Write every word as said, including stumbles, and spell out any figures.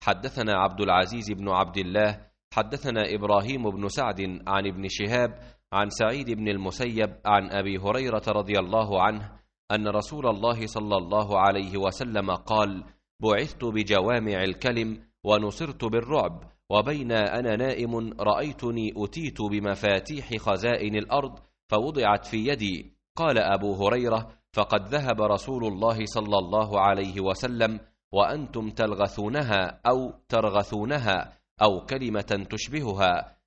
حدثنا عبد العزيز بن عبد الله حدثنا إبراهيم بن سعد عن ابن شهاب عن سعيد بن المسيب عن أبي هريرة رضي الله عنه أن رسول الله صلى الله عليه وسلم قال: بعثت بجوامع الكلم ونصرت بالرعب، وبين أنا نائم رأيتني أتيت بمفاتيح خزائن الأرض فوضعت في يدي. قال أبو هريرة: فقد ذهب رسول الله صلى الله عليه وسلم وأنتم تلغثونها أو ترغثونها أو كلمة تشبهها،